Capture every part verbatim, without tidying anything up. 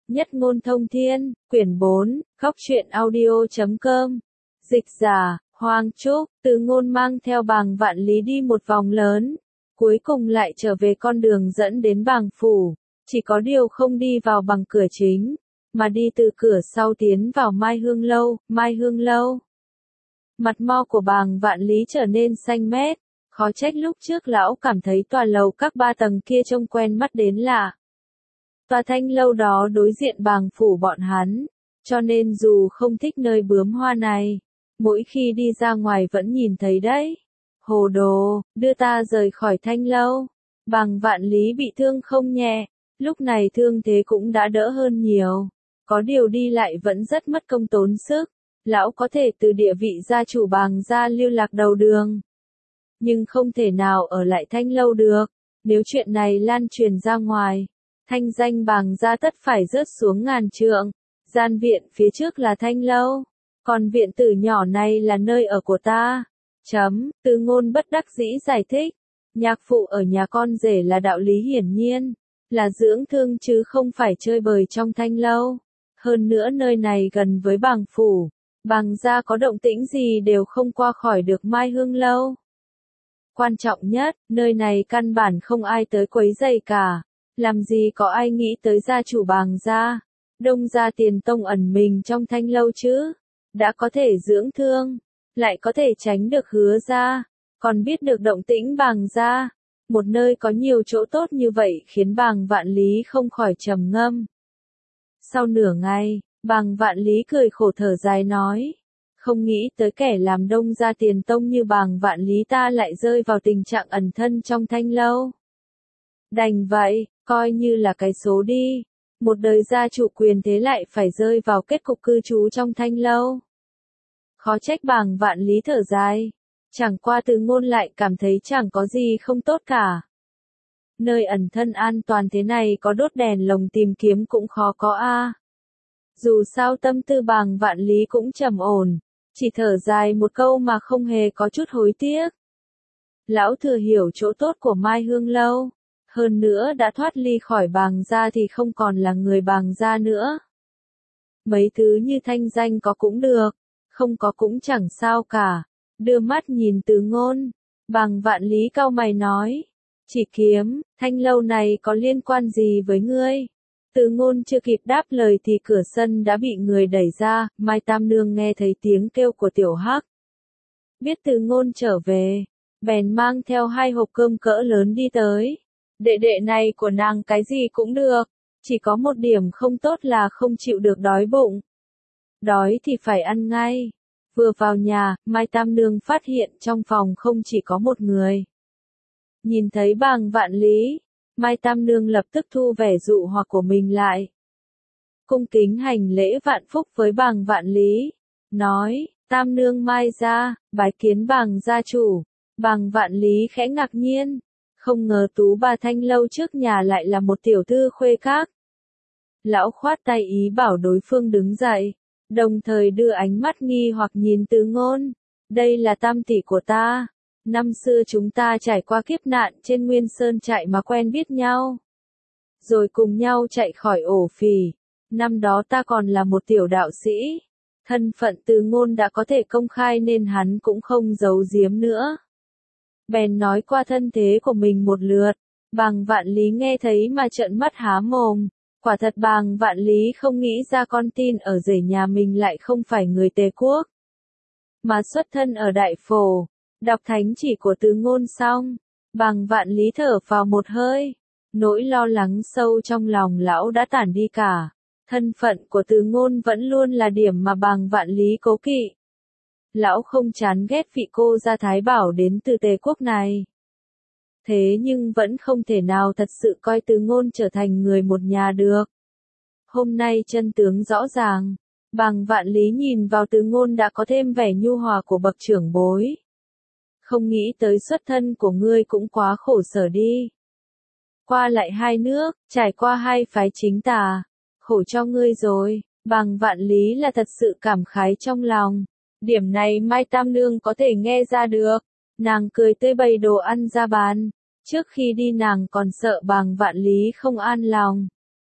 Nhất ngôn thông thiên, quyển bốn, khóc chuyện audio chấm com. Dịch giả, Hoàng Trúc, Từ Ngôn mang theo Bàng Vạn Lý đi một vòng lớn, cuối cùng lại trở về con đường dẫn đến Bàng phủ, chỉ có điều không đi vào bằng cửa chính, mà đi từ cửa sau tiến vào Mai Hương lâu, Mai Hương lâu. Mặt mo của Bàng Vạn Lý trở nên xanh mét, khó trách lúc trước lão cảm thấy tòa lầu các ba tầng kia trông quen mắt đến lạ. Tòa thanh lâu đó đối diện Bàng phủ bọn hắn, cho nên dù không thích nơi bướm hoa này, mỗi khi đi ra ngoài vẫn nhìn thấy đấy. Hồ đồ, đưa ta rời khỏi thanh lâu. Bàng Vạn Lý bị thương không nhẹ, lúc này thương thế cũng đã đỡ hơn nhiều, có điều đi lại vẫn rất mất công tốn sức. Lão có thể từ địa vị gia chủ Bàng gia lưu lạc đầu đường, nhưng không thể nào ở lại thanh lâu được. Nếu chuyện này lan truyền ra ngoài, thanh danh Bàng gia tất phải rớt xuống ngàn trượng. Gian viện phía trước là thanh lâu, còn viện tử nhỏ này là nơi ở của ta. Chấm, Từ Ngôn bất đắc dĩ giải thích. Nhạc phụ ở nhà con rể là đạo lý hiển nhiên, là dưỡng thương chứ không phải chơi bời trong thanh lâu. Hơn nữa nơi này gần với Bàng phủ, Bàng gia có động tĩnh gì đều không qua khỏi được Mai Hương lâu. Quan trọng nhất, nơi này căn bản không ai tới quấy rầy cả. Làm gì có ai nghĩ tới gia chủ Bàng gia, Đông gia Tiền Tông ẩn mình trong thanh lâu chứ. Đã có thể dưỡng thương, lại có thể tránh được Hứa gia, còn biết được động tĩnh Bàng gia. Một nơi có nhiều chỗ tốt như vậy khiến Bàng Vạn Lý không khỏi trầm ngâm. Sau nửa ngày, Bàng Vạn Lý cười khổ thở dài nói, không nghĩ tới kẻ làm Đông gia Tiền Tông như Bàng Vạn Lý ta lại rơi vào tình trạng ẩn thân trong thanh lâu. Đành vậy, coi như là cái số đi. Một đời gia chủ quyền thế lại phải rơi vào kết cục cư trú trong thanh lâu. Khó trách Bàng Vạn Lý thở dài. Chẳng qua Từ Ngôn lại cảm thấy chẳng có gì không tốt cả. Nơi ẩn thân an toàn thế này có đốt đèn lồng tìm kiếm cũng khó có a. Dù sao tâm tư Bàng Vạn Lý cũng trầm ổn, chỉ thở dài một câu mà không hề có chút hối tiếc. Lão thừa hiểu chỗ tốt của Mai Hương lâu, hơn nữa đã thoát ly khỏi Bàng gia thì không còn là người Bàng gia nữa. Mấy thứ như thanh danh có cũng được, không có cũng chẳng sao cả. Đưa mắt nhìn Từ Ngôn, Bàng Vạn Lý cau mày nói, chỉ kiếm, thanh lâu này có liên quan gì với ngươi? Từ Ngôn chưa kịp đáp lời thì cửa sân đã bị người đẩy ra. Mai Tam Nương nghe thấy tiếng kêu của Tiểu Hắc, biết Từ Ngôn trở về, bèn mang theo hai hộp cơm cỡ lớn đi tới. Đệ đệ này của nàng cái gì cũng được, chỉ có một điểm không tốt là không chịu được đói bụng. Đói thì phải ăn ngay. Vừa vào nhà, Mai Tam Nương phát hiện trong phòng không chỉ có một người. Nhìn thấy Bàng Vạn Lý, Mai Tam Nương lập tức thu vẻ dụ hoặc của mình lại. Cung kính hành lễ vạn phúc với Bàng Vạn Lý, nói, Tam Nương Mai gia, bái kiến Bàng gia chủ. Bàng Vạn Lý khẽ ngạc nhiên, không ngờ tú bà thanh lâu trước nhà lại là một tiểu thư khuê các. Lão khoát tay ý bảo đối phương đứng dậy, đồng thời đưa ánh mắt nghi hoặc nhìn Từ Ngôn, đây là tam tỷ của ta. Năm xưa chúng ta trải qua kiếp nạn trên Nguyên Sơn trại mà quen biết nhau, rồi cùng nhau chạy khỏi ổ phỉ. Năm đó ta còn là một tiểu đạo sĩ, thân phận Từ Ngôn đã có thể công khai nên hắn cũng không giấu giếm nữa. Bèn nói qua thân thế của mình một lượt. Bàng Vạn Lý nghe thấy mà trợn mắt há mồm. Quả thật Bàng Vạn Lý không nghĩ ra con tin ở rể nhà mình lại không phải người Tề quốc, mà xuất thân ở Đại Phổ. Đọc thánh chỉ của Từ Ngôn xong, Bàng Vạn Lý thở vào một hơi. Nỗi lo lắng sâu trong lòng lão đã tản đi cả. Thân phận của Từ Ngôn vẫn luôn là điểm mà Bàng Vạn Lý cố kỵ. Lão không chán ghét vị cô gia Thái Bảo đến từ Tề quốc này. Thế nhưng vẫn không thể nào thật sự coi Từ Ngôn trở thành người một nhà được. Hôm nay chân tướng rõ ràng, Bàng Vạn Lý nhìn vào Từ Ngôn đã có thêm vẻ nhu hòa của bậc trưởng bối. Không nghĩ tới xuất thân của ngươi cũng quá khổ sở đi. Qua lại hai nước, trải qua hai phái chính tà, khổ cho ngươi rồi. Bàng Vạn Lý là thật sự cảm khái trong lòng. Điểm này Mai Tam Nương có thể nghe ra được. Nàng cười tươi bày đồ ăn ra bàn. Trước khi đi nàng còn sợ Bàng Vạn Lý không an lòng.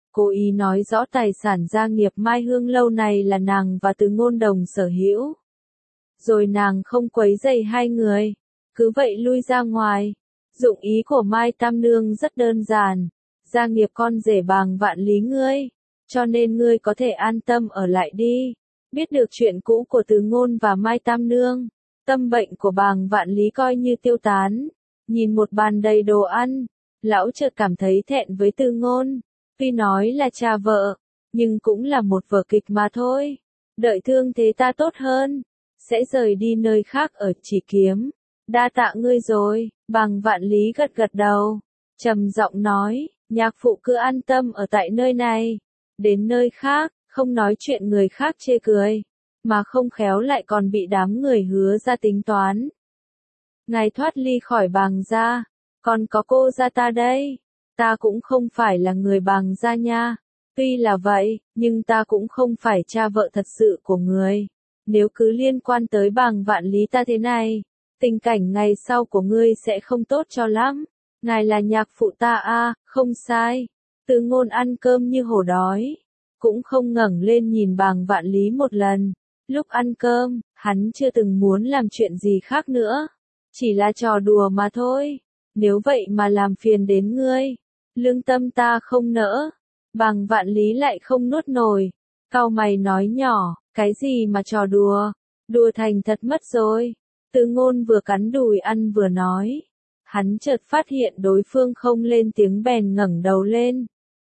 cố ý nói rõ tài sản gia nghiệp Mai Hương lâu này là nàng và Từ Ngôn đồng sở hữu. Rồi nàng không quấy rầy hai người, cứ vậy lui ra ngoài. Dụng ý của Mai Tam Nương rất đơn giản, gia nghiệp con rể Bàng Vạn Lý ngươi, cho nên ngươi có thể an tâm ở lại đi. Biết được chuyện cũ của Từ Ngôn và Mai Tam Nương, tâm bệnh của Bàng Vạn Lý coi như tiêu tán. Nhìn một bàn đầy đồ ăn, lão chợt cảm thấy thẹn với Từ Ngôn. Tuy nói là cha vợ, nhưng cũng là một vở kịch mà thôi. Đợi thương thế ta tốt hơn, sẽ rời đi nơi khác ở Chỉ Kiếm. Đa tạ ngươi rồi. Bàng Vạn Lý gật gật đầu, trầm giọng nói, nhạc phụ cứ an tâm ở tại nơi này. Đến nơi khác, không nói chuyện người khác chê cười, mà không khéo lại còn bị đám người Hứa ra tính toán. Ngài thoát ly khỏi Bàng gia, còn có cô gia ta đây. Ta cũng không phải là người Bàng gia nha. Tuy là vậy, nhưng ta cũng không phải cha vợ thật sự của người. Nếu cứ liên quan tới Bàng Vạn Lý ta thế này, tình cảnh ngày sau của ngươi sẽ không tốt cho lắm. Ngài là nhạc phụ ta a, không sai. Từ Ngôn ăn cơm như hổ đói, cũng không ngẩng lên nhìn Bàng Vạn Lý một lần. Lúc ăn cơm, hắn chưa từng muốn làm chuyện gì khác nữa. Chỉ là trò đùa mà thôi. Nếu vậy mà làm phiền đến ngươi, lương tâm ta không nỡ. Bàng Vạn Lý lại không nuốt nổi, cau mày nói nhỏ, cái gì mà trò đùa, đùa thành thật mất rồi. Từ Ngôn vừa cắn đùi ăn vừa nói. Hắn chợt phát hiện đối phương không lên tiếng bèn ngẩng đầu lên.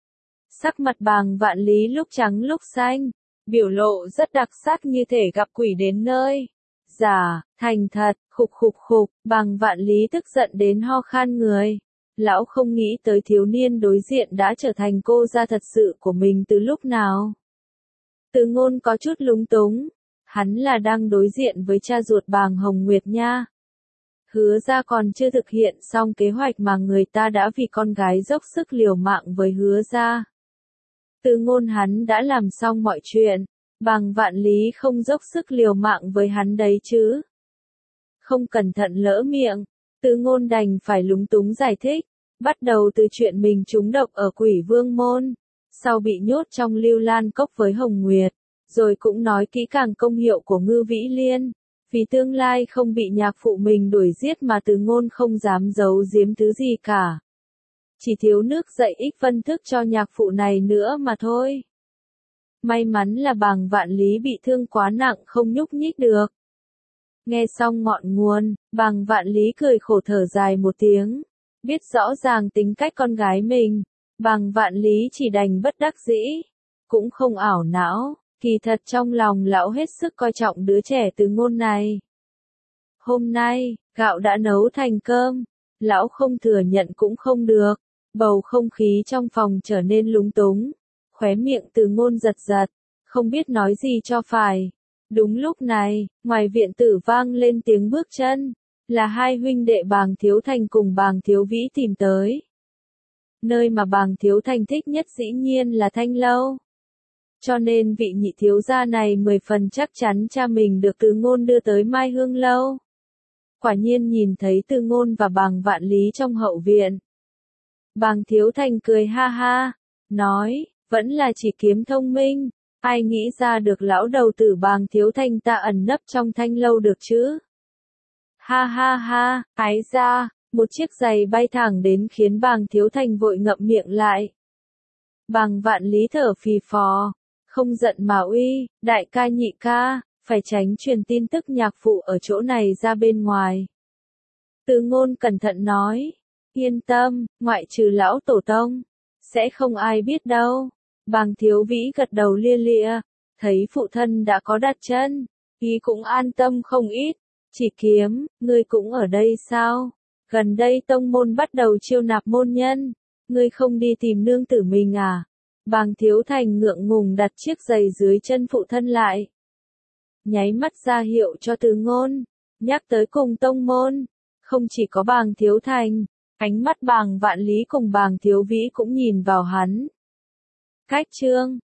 Sắc mặt Bàng Vạn Lý lúc trắng lúc xanh, biểu lộ rất đặc sắc như thể gặp quỷ đến nơi. Giả, thành thật, khục khục khục, Bàng Vạn Lý tức giận đến ho khan người. Lão không nghĩ tới thiếu niên đối diện đã trở thành cô gia thật sự của mình từ lúc nào. Từ Ngôn có chút lúng túng, hắn là đang đối diện với cha ruột Bàng Hồng Nguyệt nha. Hứa ra còn chưa thực hiện xong kế hoạch mà người ta đã vì con gái dốc sức liều mạng với Hứa ra. Từ Ngôn hắn đã làm xong mọi chuyện, Bàng Vạn Lý không dốc sức liều mạng với hắn đấy chứ. Không cẩn thận lỡ miệng, Từ Ngôn đành phải lúng túng giải thích, bắt đầu từ chuyện mình trúng độc ở Quỷ Vương Môn, sau bị nhốt trong Lưu Lan Cốc với Hồng Nguyệt, rồi cũng nói kỹ càng công hiệu của Ngư Vĩ Liên, vì tương lai không bị nhạc phụ mình đuổi giết mà Từ Ngôn không dám giấu giếm thứ gì cả. Chỉ thiếu nước dạy ích phân thức cho nhạc phụ này nữa mà thôi. May mắn là Bàng Vạn Lý bị thương quá nặng không nhúc nhích được. Nghe xong ngọn nguồn, Bàng Vạn Lý cười khổ thở dài một tiếng. Biết rõ ràng tính cách con gái mình, Bàng Vạn Lý chỉ đành bất đắc dĩ. Cũng không ảo não, kỳ thật trong lòng lão hết sức coi trọng đứa trẻ Từ Ngôn này. Hôm nay, gạo đã nấu thành cơm, lão không thừa nhận cũng không được. Bầu không khí trong phòng trở nên lúng túng. Khóe miệng Từ Ngôn giật giật, không biết nói gì cho phải. Đúng lúc này, ngoài viện tử vang lên tiếng bước chân, là hai huynh đệ Bàng Thiếu Thành cùng Bàng Thiếu Vĩ tìm tới. Nơi mà Bàng Thiếu Thành thích nhất dĩ nhiên là Thanh Lâu. Cho nên vị nhị thiếu gia này mười phần chắc chắn cha mình được Từ Ngôn đưa tới Mai Hương Lâu. Quả nhiên nhìn thấy Từ Ngôn và Bàng Vạn Lý trong hậu viện. Bàng Thiếu Thành cười ha ha, nói, vẫn là Chỉ Kiếm thông minh, ai nghĩ ra được lão đầu tử Bàng Thiếu Thành ta ẩn nấp trong Thanh Lâu được chứ? Ha ha ha, ái ra, một chiếc giày bay thẳng đến khiến Bàng Thiếu Thành vội ngậm miệng lại. Bàng Vạn Lý thở phì phò, không giận mà uy, đại ca nhị ca, phải tránh truyền tin tức nhạc phụ ở chỗ này ra bên ngoài. Từ Ngôn cẩn thận nói, yên tâm, ngoại trừ lão tổ tông, sẽ không ai biết đâu. Bàng Thiếu Vĩ gật đầu lia lịa, thấy phụ thân đã có đặt chân, ý cũng an tâm không ít. Chỉ Kiếm, ngươi cũng ở đây sao? Gần đây tông môn bắt đầu chiêu nạp môn nhân, ngươi không đi tìm nương tử mình à? Bàng Thiếu Thành ngượng ngùng đặt chiếc giày dưới chân phụ thân lại. Nháy mắt ra hiệu cho Từ Ngôn, nhắc tới cùng tông môn. Không chỉ có Bàng Thiếu Thành, ánh mắt Bàng Vạn Lý cùng Bàng Thiếu Vĩ cũng nhìn vào hắn. Cách chương